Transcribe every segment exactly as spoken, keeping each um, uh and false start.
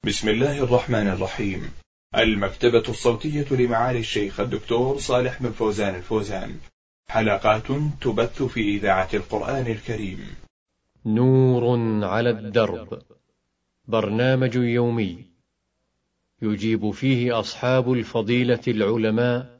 بسم الله الرحمن الرحيم. المكتبة الصوتية لمعالي الشيخ الدكتور صالح بن فوزان الفوزان، حلقات تبث في إذاعة القرآن الكريم. نور على الدرب، برنامج يومي يجيب فيه أصحاب الفضيلة العلماء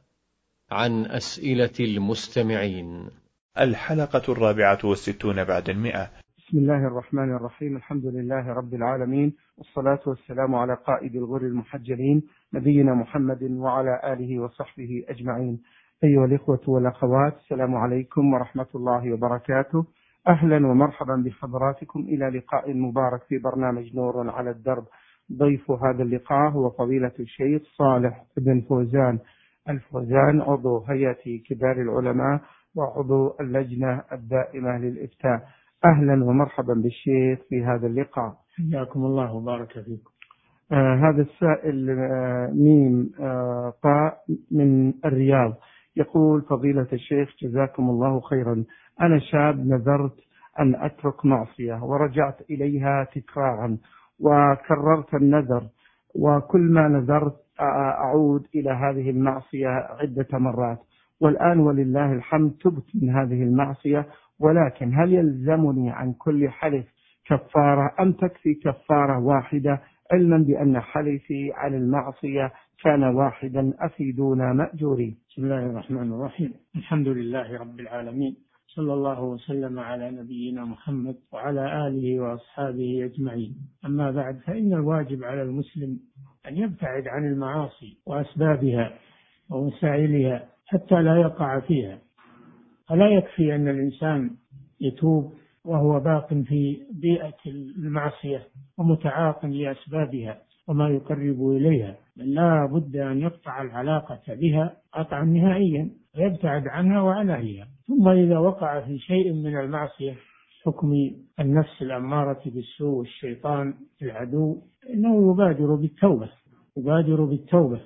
عن أسئلة المستمعين. الحلقة الرابعة والستون بعد المئة. بسم الله الرحمن الرحيم. الحمد لله رب العالمين، والصلاة والسلام على قائد الغر المحجلين نبينا محمد وعلى آله وصحبه أجمعين. أيها الإخوة والأخوات، السلام عليكم ورحمة الله وبركاته. أهلا ومرحبا بحضراتكم إلى لقاء مبارك في برنامج نور على الدرب. ضيف هذا اللقاء هو فضيلة الشيخ صالح بن فوزان الفوزان، عضو هيئة كبار العلماء وعضو اللجنة الدائمة للإفتاء. أهلا ومرحبا بالشيخ في هذا اللقاء. حياكم الله وبارك فيكم. آه هذا السائل آه ميم آه طاء من الرياض، يقول: فضيلة الشيخ جزاكم الله خيرا، أنا شاب نذرت أن أترك معصية ورجعت إليها تكرارا وكررت النذر، وكل ما نذرت أعود إلى هذه المعصية عدة مرات، والآن ولله الحمد تبت من هذه المعصية، ولكن هل يلزمني عن كل حلف كفارة أم تكفي كفارة واحدة، علما بأن حلفي عن المعصية كان واحدا؟ أفيدونا مأجورين. بسم الله الرحمن الرحيم. الحمد لله رب العالمين، صلى الله وسلم على نبينا محمد وعلى آله وأصحابه أجمعين. أما بعد، فإن الواجب على المسلم أن يبتعد عن المعاصي وأسبابها ووسائلها حتى لا يقع فيها. فلا يكفي أن الإنسان يتوب وهو باق في بيئة المعصية ومتعاق لأسبابها وما يقرب إليها، بل لا بد أن يقطع العلاقة بها قطعا نهائيا ويبتعد عنها وعناهيها. ثم إذا وقع في شيء من المعصية حكم النفس الأمارة بالسوء والشيطان العدو، إنه يبادر بالتوبة يبادر بالتوبة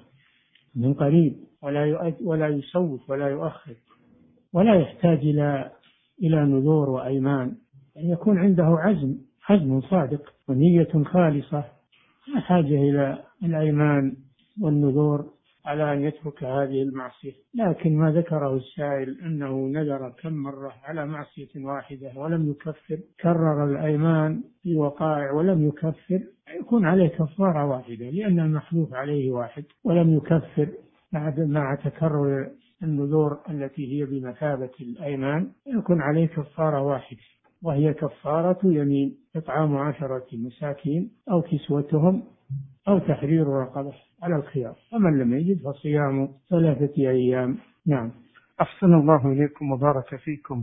من قريب، ولا ولا يسوف ولا يؤخر، ولا يحتاج إلى إلى نذور وأيمان، أن يكون عنده عزم عزم صادق ونية خالصة، لا حاجة إلى الأيمان والنذور على أن يترك هذه المعصية. لكن ما ذكره السائل أنه نذر كم مرة على معصية واحدة ولم يكفر، كرر الأيمان في وقائع ولم يكفر، يكون عليه كفارة واحدة، لأن المحلوف عليه واحد ولم يكفر مع تكرر النذور التي هي بمثابة الأيمان، يكون عليه كفارة واحدة، وهي كفارة يمين: إطعام عشرة مساكين أو كسوتهم أو تحرير رقبة على الخيار، ومن لم يجد فصيام ثلاثة أيام. نعم. أحسن الله إليكم وبارك فيكم.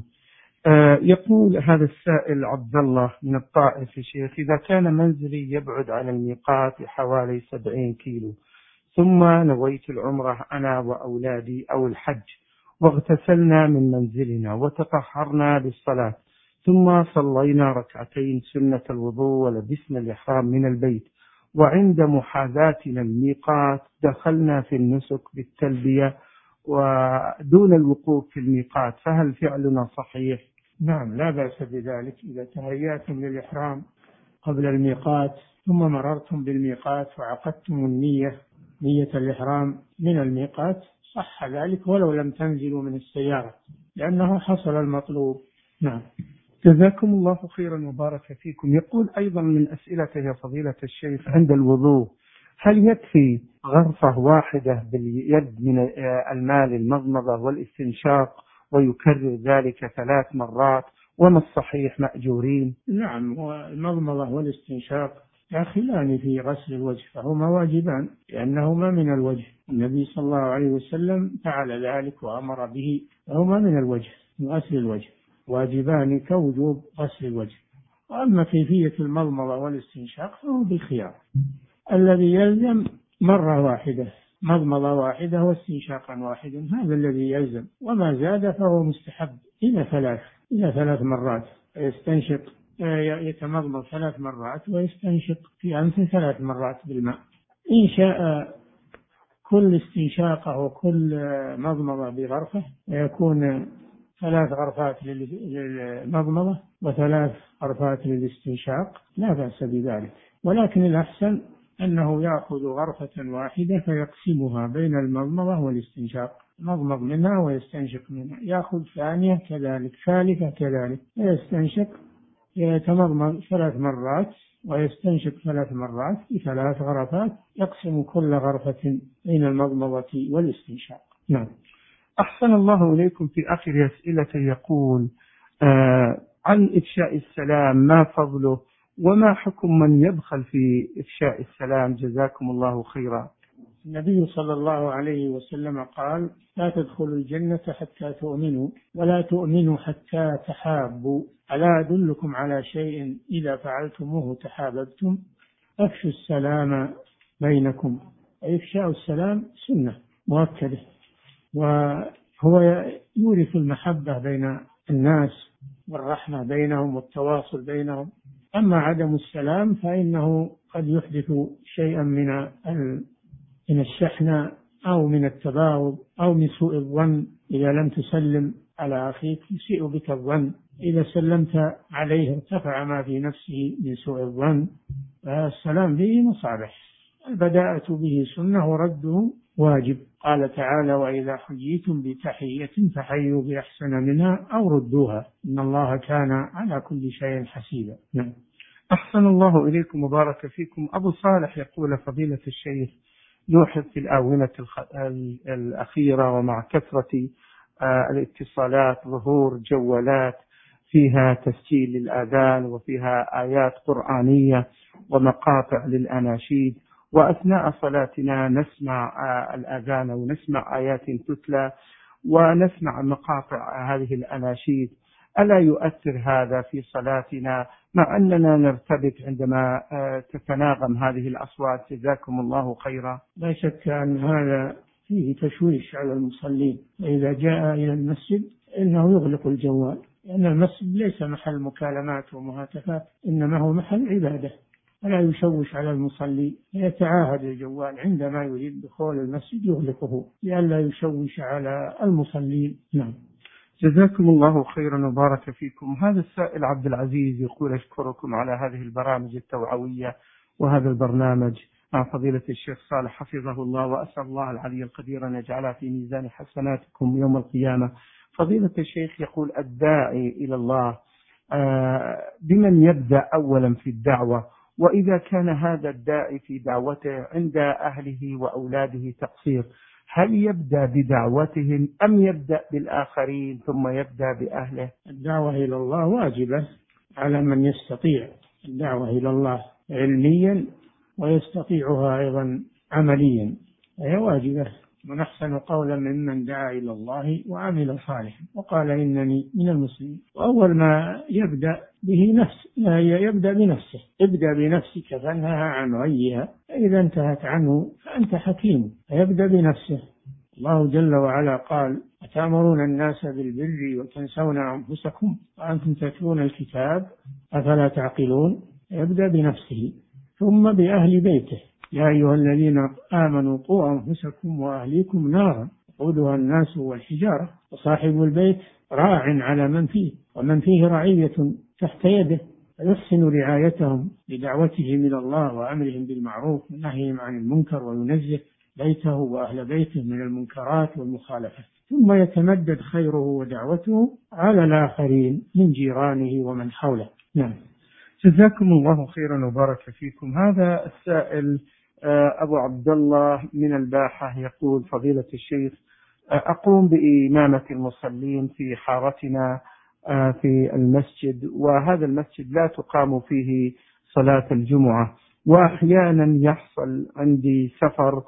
آه يقول هذا السائل عبد الله من الطائف: شيخ، إذا كان منزلي يبعد عن الميقات حوالي سبعين كيلو، ثم نويت العمرة أنا وأولادي أو الحج، واغتسلنا من منزلنا وتطهرنا للصلاة، ثم صلينا ركعتين سنة الوضوء ولبسنا الإحرام من البيت، وعند محاذاتنا الميقات دخلنا في النسك بالتلبية ودون الوقوف في الميقات، فهل فعلنا صحيح؟ نعم، لا بأس بذلك. إذا تهيأتم للإحرام قبل الميقات ثم مررتم بالميقات وعقدتم النية نية الإحرام من الميقات، صح ذلك ولو لم تنزلوا من السيارة، لأنه حصل المطلوب. نعم. جزاكم الله خيرا وبارك فيكم. يقول أيضا من أسئلته يا فضيلة الشيخ: عند الوضوء هل يكفي غرفة واحدة باليد من الماء للمضمضة والاستنشاق ويكرر ذلك ثلاث مرات، وما الصحيح مأجورين؟ نعم، والمضمضة والاستنشاق داخلان في غسل الوجه، فهما واجبان لأنهما من الوجه. النبي صلى الله عليه وسلم فعل ذلك وأمر به، فهما من الوجه، من غسل الوجه، واجبان كوجوب غسل الوجه. وأما كيفية المضمضة والاستنشاق فهو بالخيار، الذي يلزم مرة واحدة، مضمضة واحدة واستنشاقا واحدا، هذا الذي يلزم، وما زاد فهو مستحب إلى ثلاث إلى ثلاث مرات. يستنشق يتمضمض ثلاث مرات ويستنشق في أنفه ثلاث مرات بالماء. إن شاء كل استنشاقه وكل مضمضة بغرفة، يكون ثلاث غرفات للمضمضة وثلاث غرفات للاستنشاق، لا بأس بذلك. ولكن الأحسن أنه يأخذ غرفة واحدة فيقسمها بين المضمضة والاستنشاق، مضمض منها ويستنشق منها، يأخذ ثانية كذلك، ثالثة كذلك، يستنشق يتمضمض ثلاث مرات ويستنشق ثلاث مرات في ثلاث غرفات، يقسم كل غرفة بين المضمضة والاستنشاق. نعم. أحسن الله إليكم. في آخر أسئلة يقول آه عن إفشاء السلام، ما فضله وما حكم من يبخل في إفشاء السلام؟ جزاكم الله خيرا. النبي صلى الله عليه وسلم قال: لا تدخلوا الجنة حتى تؤمنوا ولا تؤمنوا حتى تحابوا، ألا أدلكم على شيء إذا فعلتموه تحاببتم؟ أفشوا السلام بينكم. إفشاء السلام سنة مؤكدة، وهو يورث المحبة بين الناس والرحمة بينهم والتواصل بينهم. أما عدم السلام فإنه قد يحدث شيئا من من الشحنة أو من التباغض أو من سوء الظن. إذا لم تسلم على أخيك يسيء بك الظن، إذا سلمت عليه ارتفع ما في نفسه من سوء الظن. فالسلام به مصالح، البداءة به سنة ورده واجب. قال تعالى: وإذا حييتم بتحية فحيوا بأحسن منها أو ردوها إن الله كان على كل شيء حسيبا. نعم. أحسن الله إليكم وبارك فيكم. أبو صالح يقول: فضيلة الشيخ، يوحظ في الآونة الأخيرة ومع كثرة الاتصالات ظهور جوالات فيها تسجيل للآذان وفيها آيات قرآنية ومقاطع للأناشيد، وأثناء صلاتنا نسمع الآذان ونسمع آيات تتلى ونسمع مقاطع هذه الأناشيد. ألا يؤثر هذا في صلاتنا مع أننا نرتبك عندما تتناغم هذه الأصوات؟ جزاكم الله خيرا. لا شك أن هذا فيه تشويش على المصلين، وإذا جاء إلى المسجد إنه يغلق الجوال، لأن المسجد ليس محل مكالمات ومهاتفات، إنما هو محل عبادة، فلا يشوش على المصلي، يتعاهد الجوال عندما يريد دخول المسجد يغلقه لئلا يشوش على المصلين. نعم. جزاكم الله خيرا وبارك فيكم. هذا السائل عبد العزيز يقول: أشكركم على هذه البرامج التوعوية وهذا البرنامج مع فضيلة الشيخ صالح حفظه الله، وأسأل الله العلي القدير أن يجعلها في ميزان حسناتكم يوم القيامة. فضيلة الشيخ يقول: الداعي إلى الله بمن يبدأ أولا في الدعوة؟ وإذا كان هذا الداعي في دعوته عند أهله وأولاده تقصير، هل يبدأ بدعوتهم أم يبدأ بالآخرين ثم يبدأ بأهله؟ الدعوة إلى الله واجبة على من يستطيع الدعوة إلى الله علميا ويستطيعها أيضا عمليا، هي واجبة. من أحسن قولا ممن دعا إلى الله وعمل صالحا وقال إنني من المسلمين. وأول ما يبدأ به نفس يبدأ بنفسه، ابدأ بنفسك فانهى عن غيها، فإذا انتهت عنه فأنت حكيم. فيبدأ بنفسه. الله جل وعلا قال: أتأمرون الناس بالبر وتنسون أنفسكم وأنتم تتلون الكتاب أفلا تعقلون؟ يبدأ بنفسه ثم بأهل بيته: يا أيها الذين آمنوا قوا أنفسكم وأهليكم نارا وقودها الناس والحجارة، وصاحب البيت راع على من فيه ومن فيه رعية تحت يده، فيحسن رعايتهم بدعوته إلى الله وأمرهم بالمعروف ونهيهم عن المنكر، وينزه بيته وأهل بيته من المنكرات والمخالفات، ثم يتمدد خيره ودعوته على الآخرين من جيرانه ومن حوله. نعم. جزاكم الله خيرا وبارك فيكم. هذا السائل أبو عبد الله من الباحة يقول: فضيلة الشيخ، أقوم بإمامة المصلين في حارتنا في المسجد، وهذا المسجد لا تقام فيه صلاة الجمعة، وأحيانا يحصل عندي سفر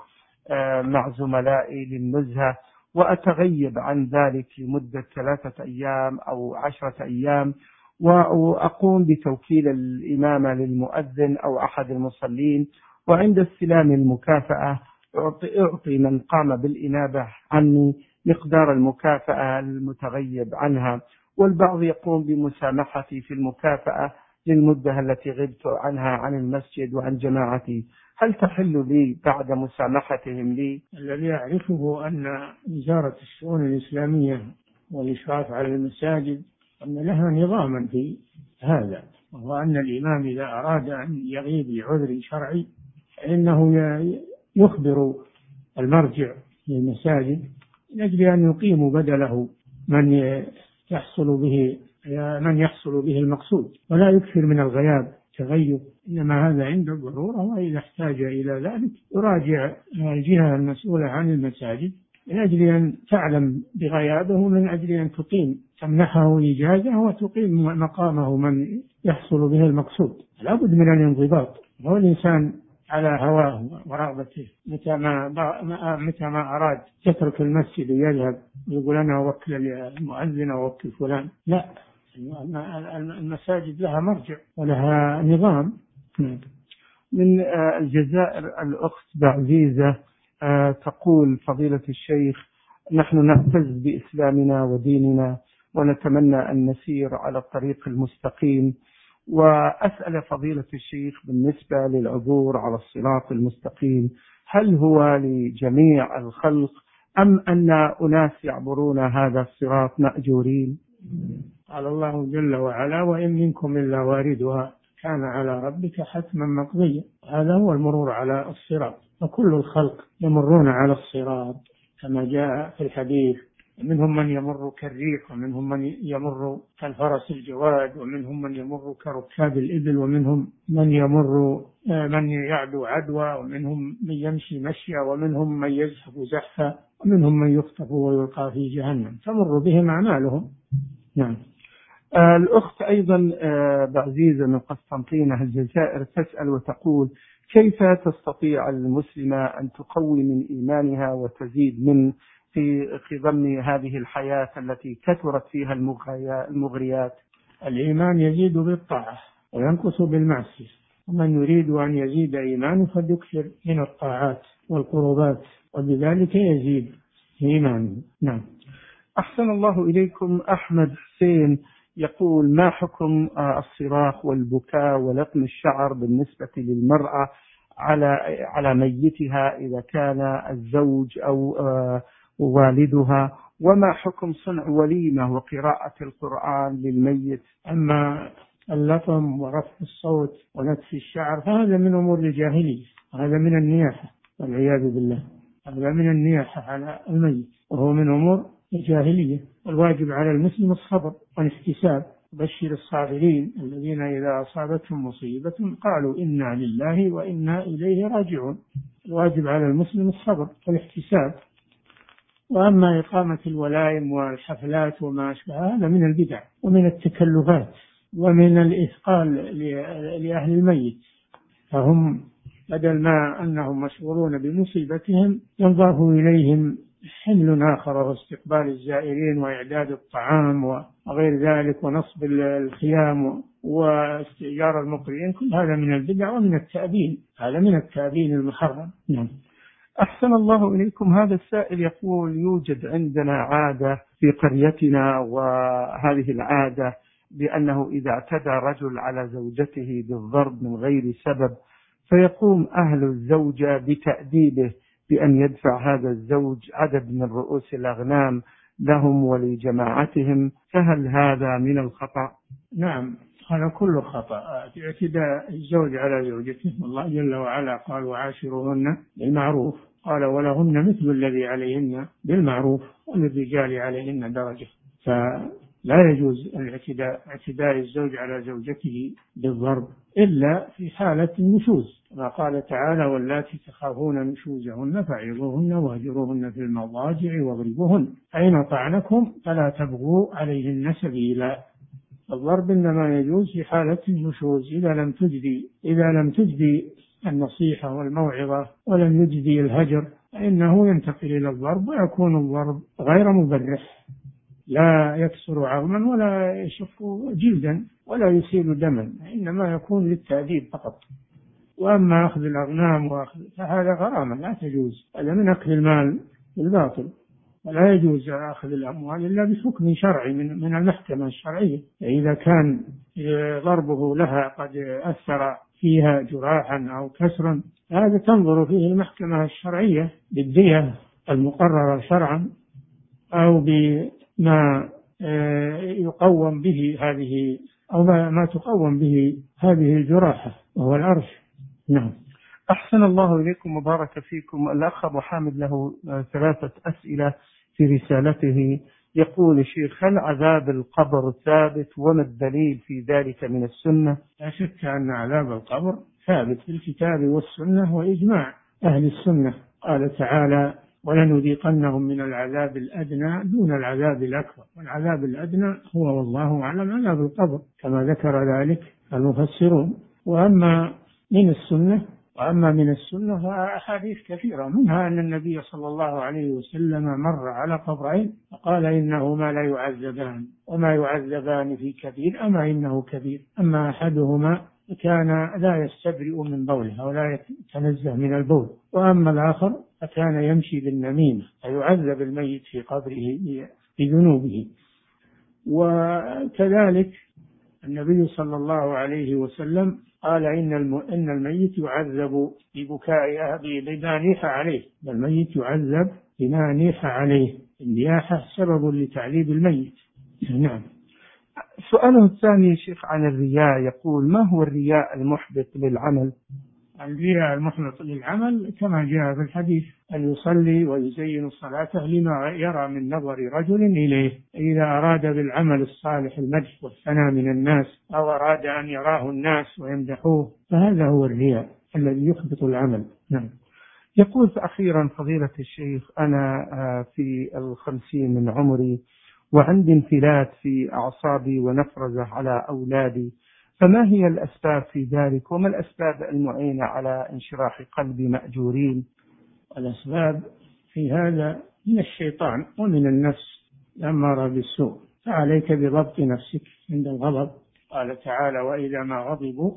مع زملائي للنزهة وأتغيب عن ذلك لمدة ثلاثة أيام أو عشرة أيام، وأقوم بتوكيل الإمامة للمؤذن أو أحد المصلين، وعند استلام المكافأة أعطي من قام بالإنابة عني مقدار المكافأة المتغيب عنها، والبعض يقوم بمسامحتي في المكافأة للمدة التي غبت عنها عن المسجد وعن جماعتي. هل تحل لي بعد مسامحتهم لي؟ الذي أعرفه أن وزارة الشؤون الإسلامية والإشراف على المساجد أن لها نظاما في هذا، وهو أن الإمام إذا أراد أن يغيب لعذر شرعي إنه يخبر المرجع للمساجد من أجل أن يقيموا بدله من يحصل به من يحصل به المقصود، ولا يكثر من الغياب تغيب، إنما هذا عند الضرورة، وإذا احتاج إلى ذلك يراجع الجهة المسؤولة عن المساجد من أجل أن تعلم بغيابه، من أجل أن تقيم تمنحه إجازة وتقيم مقامه من يحصل به المقصود. لا بد من الانضباط، هو الإنسان على هواه ورغبته، متى ما متى ما أراد يترك المسجد ويذهب يقول أنا أوكل المؤذن أوكل فلان، لا، المساجد لها مرجع ولها نظام. من الجزائر الأخت بعزيزة تقول فضيلة الشيخ: نحن نعتز بإسلامنا وديننا ونتمنى أن نسير على الطريق المستقيم، وأسأل فضيلة الشيخ بالنسبة للعبور على الصراط المستقيم، هل هو لجميع الخلق أم أن أناس يعبرون هذا الصراط مأجورين؟ قال الله جل وعلا: وإن منكم إلا واردها كان على ربك حتما مقضيا. هذا هو المرور على الصراط، وكل الخلق يمرون على الصراط كما جاء في الحديث: منهم من يمر كالريح، ومنهم من يمر كالفرس الجواد، ومنهم من يمر كركاب الإبل، ومنهم من يمر من يعدو عدوى، ومنهم من يمشي مشيا، ومنهم من يزحف زحفا، ومنهم من يخطف ويلقى في جهنم، تمر بهم أعمالهم. نعم. آه الأخت أيضا آه بعزيزة من قسطنطينة الجزائر تسأل وتقول: كيف تستطيع المسلمة أن تقوي من إيمانها وتزيد من في خضم هذه الحياة التي كثرت فيها المغريات؟ الإيمان يزيد بالطاعة وينقص بالمعصية، ومن يريد أن يزيد إيمانه فليكثر من الطاعات والقربات، وبذلك يزيد إيمانه. نعم. أحسن الله إليكم. أحمد حسين يقول: ما حكم الصراخ والبكاء ولطم الشعر بالنسبة للمرأة على على ميتها إذا كان الزوج أو والدها، وما حكم صنع وليمة وقراءة القرآن للميت؟ أما اللطم ورفع الصوت ونتف الشعر فهذا من أمور الجاهلية، هذا من النياحة والعياذ بالله، هذا من النياحة على الميت وهو من أمور الجاهلية. والواجب على المسلم الصبر والاحتساب. بشر الصابرين الذين إذا أصابتهم مصيبة قالوا إنا لله وإنا إليه راجعون. الواجب على المسلم الصبر والاحتساب. وأما إقامة الولائم والحفلات وما أشبه هذا من البدع ومن التكلفات ومن الإثقال لأهل الميت، فهم بدل ما أنهم مشغولون بمصيبتهم ينضاف إليهم حمل آخر، واستقبال الزائرين وإعداد الطعام وغير ذلك ونصب الخيام واستئجار المقرئين. كل هذا من البدع ومن التأبين، هذا من التأبين المحرم. نعم. أحسن الله إليكم. هذا السائل يقول: يوجد عندنا عادة في قريتنا، وهذه العادة بأنه إذا اعتدى رجل على زوجته بالضرب من غير سبب فيقوم أهل الزوجة بتأديبه بأن يدفع هذا الزوج عدد من رؤوس الأغنام لهم ولجماعتهم، فهل هذا من الخطأ؟ نعم، هذا كله خطأ. اعتداء الزوج على زوجته، الله جل وعلا قال: وعاشروهن بالمعروف، قال: ولهن مثل الذي عليهن بالمعروف وللرجال عليهن درجة. فلا يجوز الاعتداء اعتداء الزوج على زوجته بالضرب إلا في حالة النشوز، كما قال تعالى: واللاتي تخافون نشوزهن فعظوهن واهجروهن في المضاجع واضربوهن فإن أطعنكم فلا تبغوا عليهن سبيلا. الضرب إنما يجوز في حالة النشوز، إذا لم تجدي إذا لم تجدي النصيحة والموعظة ولم يجدي الهجر فإنه ينتقل إلى الضرب، ويكون الضرب غير مبرح، لا يكسر عظما ولا يشق جلدا ولا يسيل دما، إنما يكون للتأديب فقط. وأما أخذ الأغنام وأخذ فهذا غرامة لا تجوز، هذا من أكل المال بالباطل، ولا يجوز أخذ الأموال إلا بحكم شرعي من من المحكمة الشرعية. إذا كان ضربه لها قد أثر فيها جراحا أو كسرا هذا تنظر فيه المحكمة الشرعية بالدية المقررة شرعا أو بما يقوم به هذه أو ما تقوم به هذه الجراحة وهو العرش. نعم. أحسن الله إليكم وبارك فيكم. الأخ أبو حامد له ثلاثة أسئلة في رسالته. يقول شيخ: هل عذاب القبر ثابت وما الدليل في ذلك من السنة؟ لا شك أن عذاب القبر ثابت في الكتاب والسنة وإجماع أهل السنة. قال تعالى: ولنذيقنهم من العذاب الأدنى دون العذاب الأكبر، والعذاب الأدنى هو والله أعلم عذاب القبر كما ذكر ذلك المفسرون. وأما من السنة وأما من السنة فأحاديث كثيرة، منها أن النبي صلى الله عليه وسلم مر على قبرين فقال: إنهما لا يعذبان وما يعذبان في كبير أما إنه كبير، أما أحدهما كان لا يستبرئ من بوله ولا يتنزه من البول، وأما الآخر فكان يمشي بالنميمة فيعذب الميت في قبره بذنوبه. وكذلك النبي صلى الله عليه وسلم قال: إن إن الميت يعذب ببكاء أبي بما نيح عليه، الميت يعذب بما نيح عليه، النياحة سبب لتعذيب الميت. نعم. سؤاله الثاني شيخ عن الرياء، يقول: ما هو الرياء المحبط للعمل؟ الرياء المحبط للعمل كما جاء في الحديث: أن يصلي ويزين صلاته لما يرى من نظر رجل إليه، إذا أراد بالعمل الصالح المدح والثناء من الناس أو أراد أن يراه الناس ويمدحوه، فهذا هو الرياء الذي يحبط العمل. نعم. يقول أخيرا فضيلة الشيخ: أنا في الخمسين من عمري وعندي انفلات في أعصابي ونفرزة على أولادي، فما هي الأسباب في ذلك وما الأسباب المعينة على انشراح قلبي مأجورين؟ الأسباب في هذا من الشيطان ومن النفس الأمارة بالسوء، فعليك بضبط نفسك عند الغضب. قال تعالى: وإذا ما غضبوا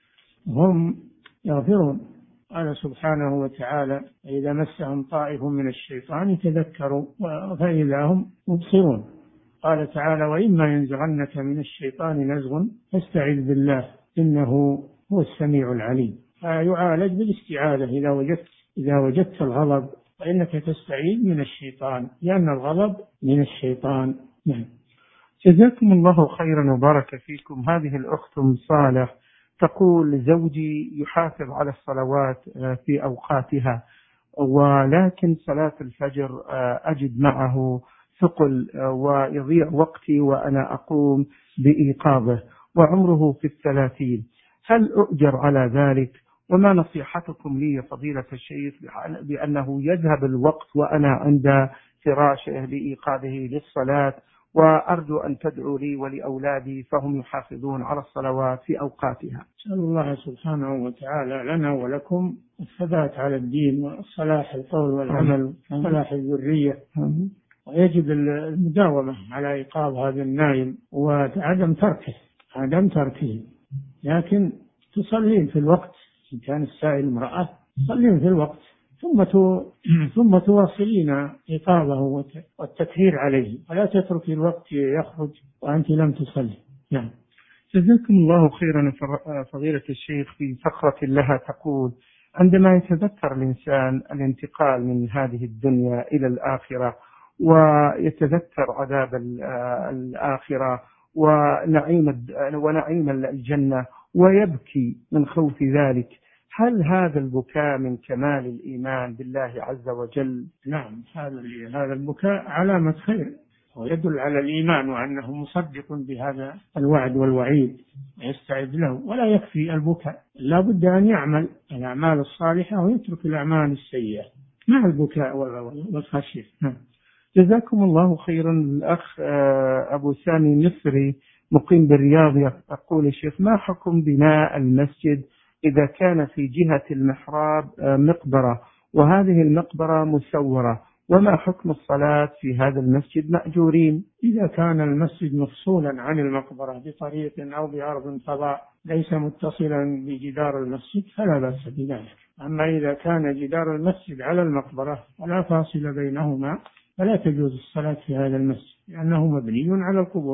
هم يغفرون. قال سبحانه وتعالى: إذا مسهم طائف من الشيطان تذكروا فإذا هم مبصرون. قال تعالى: وإما ينزغنك من الشيطان نزغ فاستعذ بالله إنه هو السميع العليم. فيعالج بالاستعاذة. إذا وجدت إذا وجدت الغضب فإنك تستعيذ من الشيطان، لأن الغضب من الشيطان. نعم. جزاكم الله خيرا وبارك فيكم. هذه الأخت أم صالح تقول: زوجي يحافظ على الصلوات في أوقاتها، ولكن صلاة الفجر أجد معه ثقل ويضيع وقتي وأنا أقوم بإيقاظه، وعمره في الثلاثين. هل أؤجر على ذلك؟ وما نصيحتكم لي فضيلة الشيخ بأنه يذهب الوقت وأنا عند فراشه لإيقاظه للصلاة، وأرجو أن تدعوا لي ولأولادي فهم يحافظون على الصلوات في أوقاتها. أسأل الله سبحانه وتعالى لنا ولكم الثبات على الدين وصلاح القول والعمل وصلاح الذرية، ويجب المداومة على إيقاظ هذا النائم وعدم تركه عدم تركه لكن تصلين في الوقت. إن كان السائل امرأة تصلين في الوقت، ثم ثم تواصلين إيقاظه والتكثير عليه، ولا تترك الوقت يخرج وأنت لم تصلي. نعم. جزاكم الله خيرا فضيلة الشيخ. في فقرة لها تقول: عندما يتذكر الإنسان الانتقال من هذه الدنيا إلى الآخرة ويتذكر عذاب الآخرة ونعيم ونعيم الجنة ويبكي من خوف ذلك، هل هذا البكاء من كمال الإيمان بالله عز وجل؟ نعم، هذا هذا البكاء علامة خير ويدل على الإيمان وأنه مصدق بهذا الوعد والوعيد ويستعد له. ولا يكفي البكاء، لا بد أن يعمل الأعمال الصالحة ويترك الأعمال السيئة مع البكاء والخشية. جزاكم الله خيرا. الأخ أبو سامي مصري مقيم بالرياض يقول: الشيخ: ما حكم بناء المسجد إذا كان في جهة المحراب مقبرة وهذه المقبرة مسورة، وما حكم الصلاة في هذا المسجد مأجورين؟ إذا كان المسجد مفصولا عن المقبرة بطريق أو بأرض فضاء ليس متصلا بجدار المسجد فلا بأس بذلك. أما إذا كان جدار المسجد على المقبرة ولا فاصل بينهما فلا تجوز الصلاة في هذا المسجد لأنه مبني على القبور.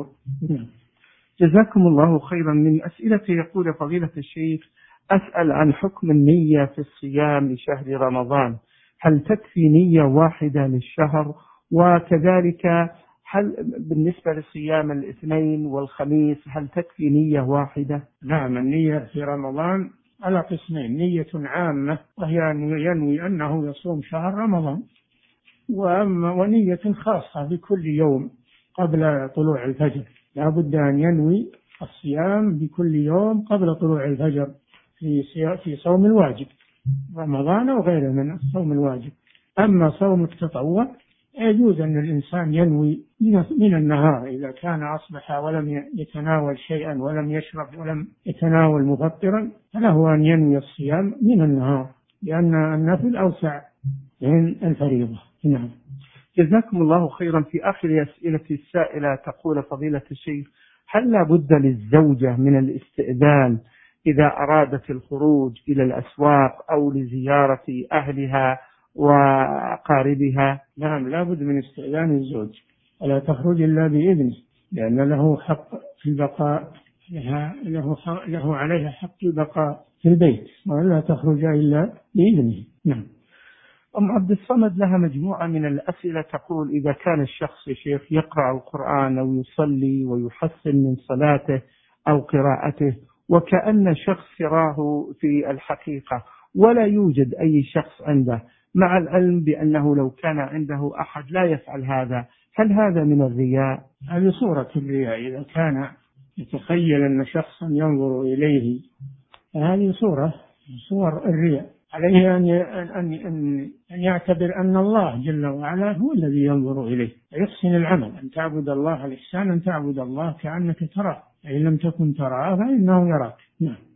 جزاكم الله خيرا. من أسئلة يقول: فضيلة الشيخ، أسأل عن حكم النية في الصيام لشهر رمضان، هل تكفي نية واحدة للشهر؟ وكذلك هل بالنسبة لصيام الاثنين والخميس هل تكفي نية واحدة؟ نعم، النية في رمضان على قسمين: نية عامة وهي أن ينوي أنه يصوم شهر رمضان، وأما ونية خاصة بكل يوم قبل طلوع الفجر، لا بد أن ينوي الصيام بكل يوم قبل طلوع الفجر في في صوم الواجب رمضان أو غيره من الصوم الواجب. أما صوم التطوع يجوز أن الإنسان ينوي من النهار، إذا كان أصبح ولم يتناول شيئا ولم يشرب ولم يتناول مفطرا فله أن ينوي الصيام من النهار، لأن النفل أوسع من الفريضة. نعم. جزاكم الله خيرا. في آخر أسئلة السائلة تقول فضيلة الشيخ: هل لا بد للزوجة من الاستئذان إذا أرادت الخروج إلى الأسواق أو لزيارة أهلها وأقاربها؟ نعم، لا بد من استئذان الزوج، ولا تخرج إلا بإذنه، لأن له حق في البقاء، له, له عليها حق البقاء في البيت، ولا تخرج إلا بإذنه. نعم. أم عبد الصمد لها مجموعة من الأسئلة تقول: إذا كان الشخص يا شيخ يقرأ القرآن أو يصلي ويحسن من صلاته أو قراءته، وكأن شخص يراه في الحقيقة ولا يوجد أي شخص عنده، مع العلم بأنه لو كان عنده أحد لا يفعل هذا، هل هذا من الرياء؟ هذه صورة الرياء. إذا كان يتخيل أن شخصا ينظر إليه، هذه صورة صور الرياء. عليه أن أن أن أن يعتبر أن الله جل وعلا هو الذي ينظر إليه، ويحسن العمل. أن تعبد الله الإحسان أن تعبد الله كأنك تراه، فإن لم تكن تراه فإنه يراك. نعم.